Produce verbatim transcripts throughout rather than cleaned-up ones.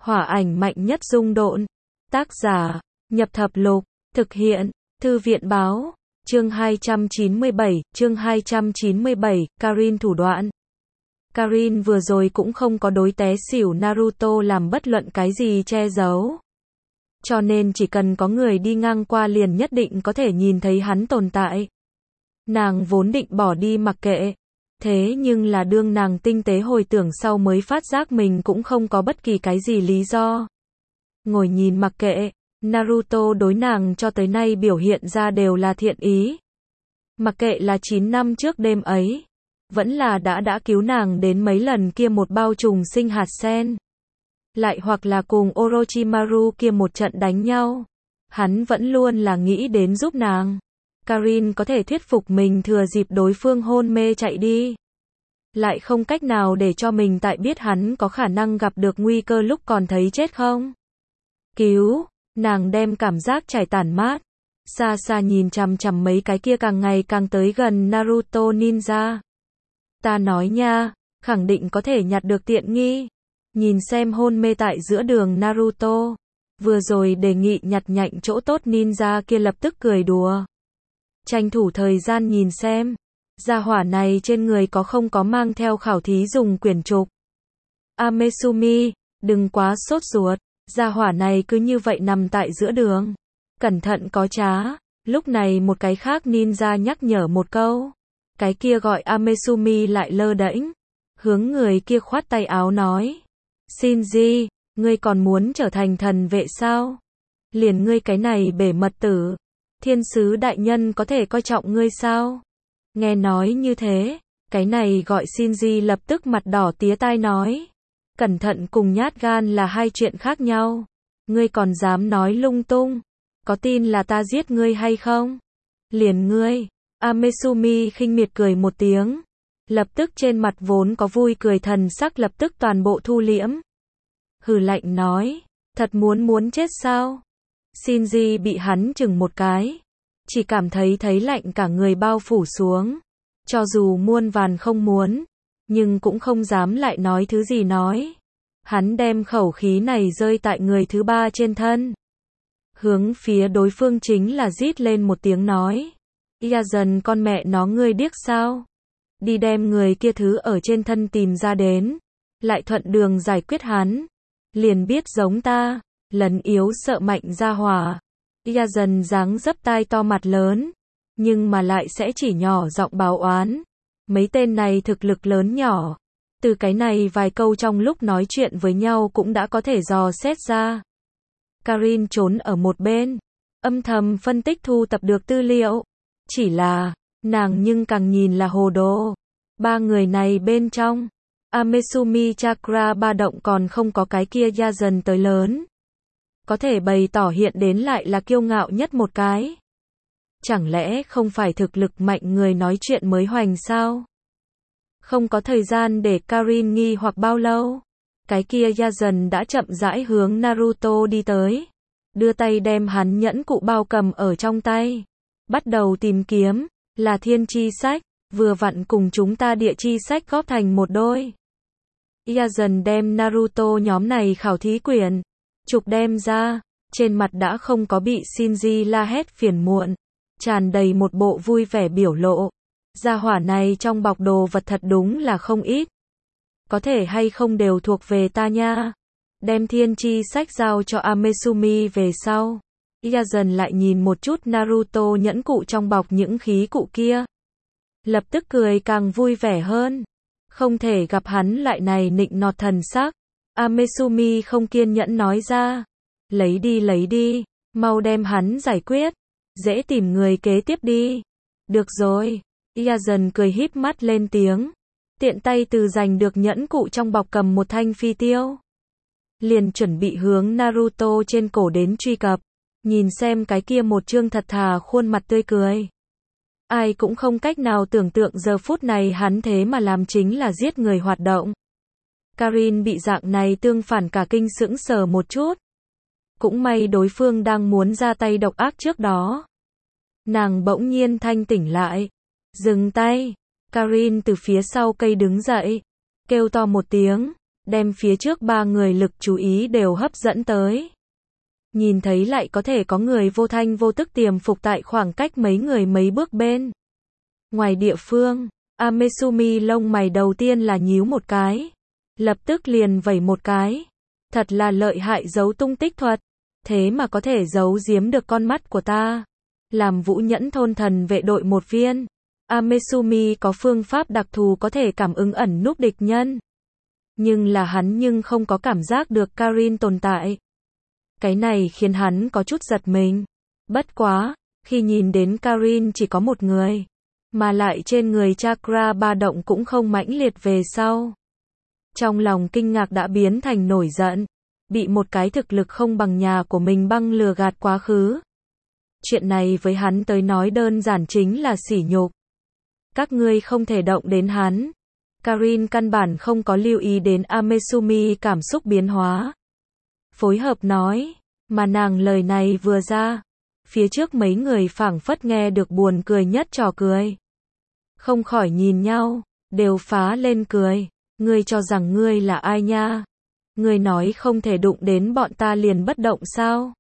Hỏa ảnh mạnh nhất dung độn. Tác giả, Nhập Thập Lục. Thực hiện, Thư viện báo. Chương hai trăm chín mươi bảy, chương hai trăm chín mươi bảy, Karin thủ đoạn. Karin vừa rồi cũng không có đối té xỉu Naruto làm bất luận cái gì che giấu. Cho nên chỉ cần có người đi ngang qua liền nhất định có thể nhìn thấy hắn tồn tại. Nàng vốn định bỏ đi mặc kệ. Thế nhưng là đương nàng tinh tế hồi tưởng sau mới phát giác mình cũng không có bất kỳ cái gì lý do. Ngồi nhìn mặc kệ, Naruto đối nàng cho tới nay biểu hiện ra đều là thiện ý. Mặc kệ là chín năm trước đêm ấy, vẫn là đã đã cứu nàng đến mấy lần kia một bao trùng sinh hạt sen. Lại hoặc là cùng Orochimaru kia một trận đánh nhau. Hắn vẫn luôn là nghĩ đến giúp nàng. Karin có thể thuyết phục mình thừa dịp đối phương hôn mê chạy đi. Lại không cách nào để cho mình tại biết hắn có khả năng gặp được nguy cơ lúc còn thấy chết không. Cứu, nàng đem cảm giác trải tản mát. Xa xa nhìn chằm chằm mấy cái kia càng ngày càng tới gần Naruto ninja. Ta nói nha, khẳng định có thể nhặt được tiện nghi. Nhìn xem hôn mê tại giữa đường Naruto. Vừa rồi đề nghị nhặt nhạnh chỗ tốt ninja kia lập tức cười đùa. Tranh thủ thời gian nhìn xem. Gia hỏa này trên người có không có mang theo khảo thí dùng quyển trục. Amesumi, đừng quá sốt ruột. Gia hỏa này cứ như vậy nằm tại giữa đường. Cẩn thận có trá. Lúc này một cái khác ninja nhắc nhở một câu. Cái kia gọi Amesumi lại lơ đễnh. Hướng người kia khoát tay áo nói. Shinji, ngươi còn muốn trở thành thần vệ sao? Liền ngươi cái này bể mật tử. Thiên sứ đại nhân có thể coi trọng ngươi sao? Nghe nói như thế, cái này gọi Shinji lập tức mặt đỏ tía tai nói. Cẩn thận cùng nhát gan là hai chuyện khác nhau. Ngươi còn dám nói lung tung. Có tin là ta giết ngươi hay không? Liền ngươi. Amesumi khinh miệt cười một tiếng. Lập tức trên mặt vốn có vui cười thần sắc lập tức toàn bộ thu liễm. Hừ lạnh nói. Thật muốn muốn chết sao? Shinji bị hắn chừng một cái. Chỉ cảm thấy thấy lạnh cả người bao phủ xuống. Cho dù muôn vàn không muốn. Nhưng cũng không dám lại nói thứ gì nói. Hắn đem khẩu khí này rơi tại người thứ ba trên thân. Hướng phía đối phương chính là rít lên một tiếng nói. Ia dần con mẹ nó ngươi điếc sao? Đi đem người kia thứ ở trên thân tìm ra đến. Lại thuận đường giải quyết hắn. Liền biết giống ta. Lấn yếu sợ mạnh ra hỏa. Ia dần dáng dấp tai to mặt lớn. Nhưng mà lại sẽ chỉ nhỏ giọng báo oán. Mấy tên này thực lực lớn nhỏ. Từ cái này vài câu trong lúc nói chuyện với nhau cũng đã có thể dò xét ra. Karin trốn ở một bên. Âm thầm phân tích thu tập được tư liệu. Chỉ là, nàng nhưng càng nhìn là hồ đồ. Ba người này bên trong. Amesumi Chakra ba động còn không có cái kia gia dần tới lớn. Có thể bày tỏ hiện đến lại là kiêu ngạo nhất một cái. Chẳng lẽ không phải thực lực mạnh người nói chuyện mới hoành sao? Không có thời gian để Karin nghi hoặc bao lâu. Cái kia gia dần đã chậm rãi hướng Naruto đi tới. Đưa tay đem hắn nhẫn cụ bao cầm ở trong tay. Bắt đầu tìm kiếm. Là thiên chi sách. Vừa vặn cùng chúng ta địa chi sách góp thành một đôi. Gia dần đem Naruto nhóm này khảo thí quyển. Trục đem ra. Trên mặt đã không có bị Shinji la hét phiền muộn. Tràn đầy một bộ vui vẻ biểu lộ. Gia hỏa này trong bọc đồ vật thật đúng là không ít. Có thể hay không đều thuộc về ta nha. Đem thiên chi sách giao cho Amesumi về sau. Ia dần lại nhìn một chút Naruto nhẫn cụ trong bọc những khí cụ kia. Lập tức cười càng vui vẻ hơn. Không thể gặp hắn lại này nịnh nọt thần sắc. Amesumi không kiên nhẫn nói ra. Lấy đi lấy đi. Mau đem hắn giải quyết. Dễ tìm người kế tiếp đi. Được rồi. Ia dần cười híp mắt lên tiếng. Tiện tay từ giành được nhẫn cụ trong bọc cầm một thanh phi tiêu. Liền chuẩn bị hướng Naruto trên cổ đến truy cập. Nhìn xem cái kia một trương thật thà khuôn mặt tươi cười. Ai cũng không cách nào tưởng tượng giờ phút này hắn thế mà làm chính là giết người hoạt động. Karin bị dạng này tương phản cả kinh sững sờ một chút. Cũng may đối phương đang muốn ra tay độc ác trước đó. Nàng bỗng nhiên thanh tỉnh lại. Dừng tay. Karin từ phía sau cây đứng dậy. Kêu to một tiếng. đem phía trước ba người lực chú ý đều hấp dẫn tới. Nhìn thấy lại có thể có người vô thanh vô tức tiềm phục tại khoảng cách mấy người mấy bước bên ngoài địa phương, Amesumi lông mày đầu tiên là nhíu một cái, lập tức liền vẩy một cái. Thật là lợi hại giấu tung tích thuật, thế mà có thể giấu giếm được con mắt của ta. Làm Vũ Nhẫn thôn thần vệ đội một viên, Amesumi có phương pháp đặc thù có thể cảm ứng ẩn núp địch nhân. Nhưng là hắn nhưng không có cảm giác được Karin tồn tại. Cái này khiến hắn có chút giật mình. Bất quá, khi nhìn đến Karin chỉ có một người, mà lại trên người chakra ba động cũng không mãnh liệt về sau. Trong lòng kinh ngạc đã biến thành nổi giận, bị một cái thực lực không bằng nhà của mình băng lừa gạt quá khứ. Chuyện này với hắn tới nói đơn giản chính là sỉ nhục. Các ngươi không thể động đến hắn. Karin căn bản không có lưu ý đến Amesumi cảm xúc biến hóa. Phối hợp nói, mà nàng lời này vừa ra, phía trước mấy người phảng phất nghe được buồn cười nhất trò cười. Không khỏi nhìn nhau, đều phá lên cười. Ngươi cho rằng ngươi là ai nha? Ngươi nói không thể đụng đến bọn ta liền bất động sao?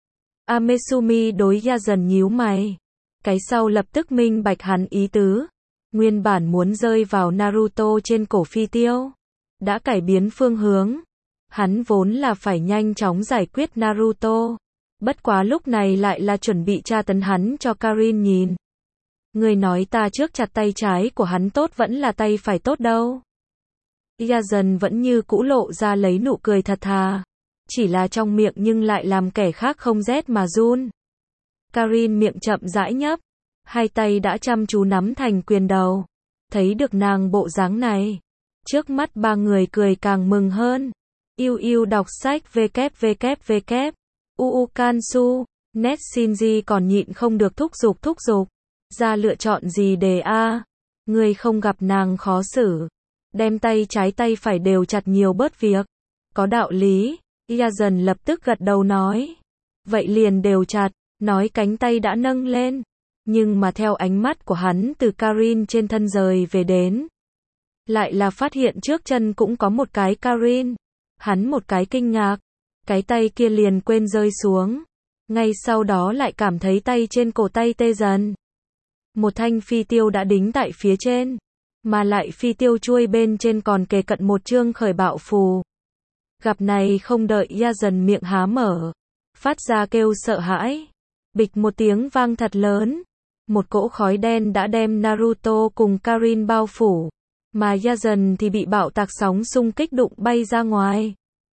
Amesumi đối Yazen nhíu mày. Cái sau lập tức minh bạch hắn ý tứ. Nguyên bản muốn rơi vào Naruto trên cổ phi tiêu, đã cải biến phương hướng. Hắn vốn là phải nhanh chóng giải quyết Naruto. Bất quá lúc này lại là chuẩn bị tra tấn hắn cho Karin nhìn. Người nói ta trước chặt tay trái của hắn tốt vẫn là tay phải tốt đâu. Yazen vẫn như cũ lộ ra lấy nụ cười thật thà. Chỉ là trong miệng nhưng lại làm kẻ khác không rét mà run. Karin miệng chậm rãi nhấp. Hai tay đã chăm chú nắm thành quyền đầu. Thấy được nàng bộ dáng này. Trước mắt ba người cười càng mừng hơn. Yêu yêu đọc sách www. Uu Kansu. Net Shinji còn nhịn không được thúc giục thúc giục. Ra lựa chọn gì đề a? Người không gặp nàng khó xử. Đem tay trái tay phải đều chặt nhiều bớt việc. Có đạo lý. Yazen lập tức gật đầu nói. Vậy liền đều chặt. Nói cánh tay đã nâng lên. Nhưng mà theo ánh mắt của hắn từ Karin trên thân rời về đến. Lại là phát hiện trước chân cũng có một cái Karin. Hắn một cái kinh ngạc. Cái tay kia liền quên rơi xuống. Ngay sau đó lại cảm thấy tay trên cổ tay tê dần. Một thanh phi tiêu đã đính tại phía trên. Mà lại phi tiêu chuôi bên trên còn kề cận một chương khởi bạo phù. Gặp này không đợi Yazen miệng há mở. Phát ra kêu sợ hãi. Bịch một tiếng vang thật lớn. Một cỗ khói đen đã đem Naruto cùng Karin bao phủ. Mà Yazen thì bị bạo tạc sóng xung kích đụng bay ra ngoài.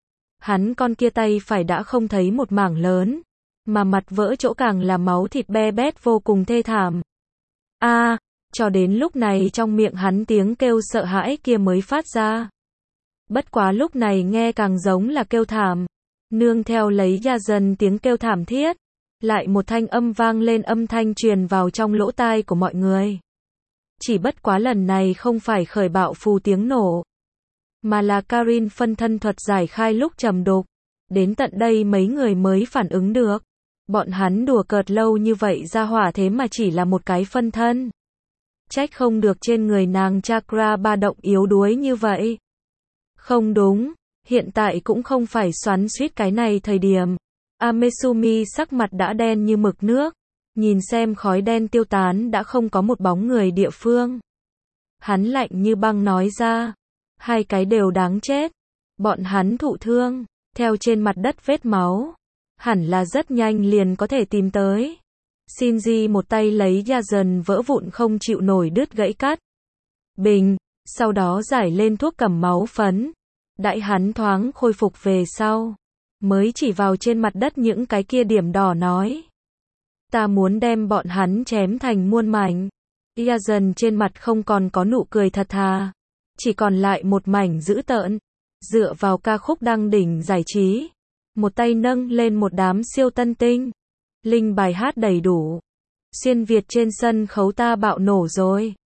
Hắn con kia tay phải đã không thấy một mảng lớn. Mà mặt vỡ chỗ càng là máu thịt be bét vô cùng thê thảm. A, à, cho đến lúc này trong miệng hắn tiếng kêu sợ hãi kia mới phát ra. Bất quá lúc này nghe càng giống là kêu thảm. Nương theo lấy Yazen tiếng kêu thảm thiết. Lại một thanh âm vang lên âm thanh truyền vào trong lỗ tai của mọi người. Chỉ bất quá lần này không phải khởi bạo phù tiếng nổ. Mà là Karin phân thân thuật giải khai lúc trầm đục. Đến tận đây mấy người mới phản ứng được. Bọn hắn đùa cợt lâu như vậy ra hỏa thế mà chỉ là một cái phân thân. Trách không được trên người nàng chakra ba động yếu đuối như vậy. Không đúng, hiện tại cũng không phải xoắn xuýt cái này thời điểm. Amesumi sắc mặt đã đen như mực nước. Nhìn xem khói đen tiêu tán đã không có một bóng người địa phương. Hắn lạnh như băng nói ra. Hai cái đều đáng chết. Bọn hắn thụ thương. Theo trên mặt đất vết máu. Hẳn là rất nhanh liền có thể tìm tới. Shinji một tay lấy Yazen vỡ vụn không chịu nổi đứt gãy cắt. Bình. Sau đó giải lên thuốc cầm máu phấn. Đãi hắn thoáng khôi phục về sau. Mới chỉ vào trên mặt đất những cái kia điểm đỏ nói. Ta muốn đem bọn hắn chém thành muôn mảnh. Yazen trên mặt không còn có nụ cười thật thà. Chỉ còn lại một mảnh dữ tợn. Dựa vào ca khúc đăng đỉnh giải trí. Một tay nâng lên một đám siêu tân tinh. Linh bài hát đầy đủ. Xuyên Việt trên sân khấu ta bạo nổ rồi.